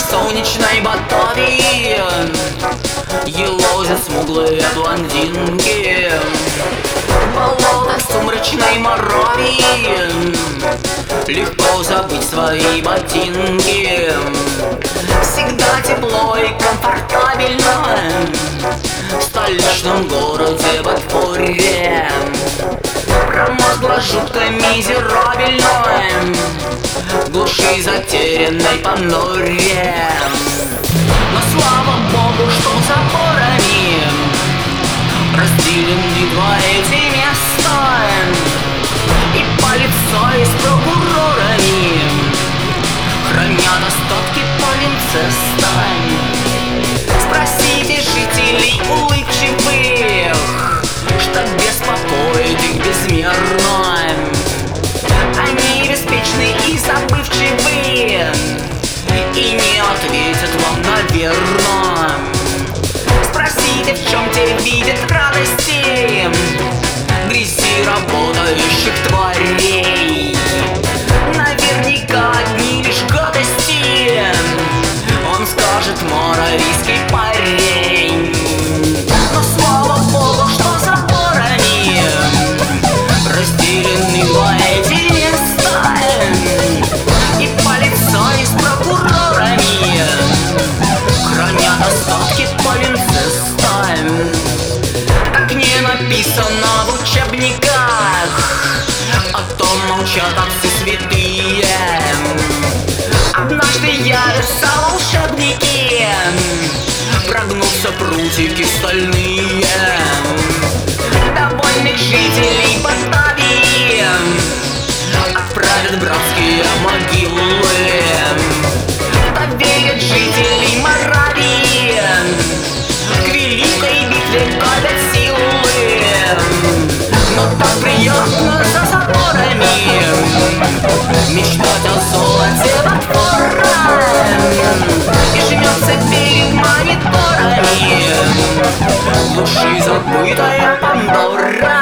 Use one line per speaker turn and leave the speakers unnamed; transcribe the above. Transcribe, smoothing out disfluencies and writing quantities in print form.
солнечной Батавии елозят смуглые блондинки. В болотах сумрачной Моравии легко забыть свои ботинки. Всегда тепло и комфортабельно в столичном городе Бадхуре. Промокла жутко мизерабельно в глуши затерянной Пандоре. Но слава богу, что заборами разделены два эти места, и полицаи с прокурорами хранят остатки полинцеста. Спросите жителей улыбчивых, что беспокоит их безмерно. Они беспечны и забывчивы, и не ответят вам, наверно. Спросите, в чем те видят радости в грязи работающих тварей. Наверняка одни лишь гадости, он скажет моравийский парень. Но слава богу, что заборами разделены два эти места, и полицаи с прокурорами хранят остатки полинцеста. Как не написано в учебниках, о том молчат отцы святые. Однажды явятся волшебники, прогнутся прутики стальные. Довольных жителей Батавии отправят в братские могилы. Доверят жителей Моравии к великой битве копят силы. Но так приятно за заборами мечтать о золоте Бадхура, и жмется перед мониторами глуши забытая Пандора.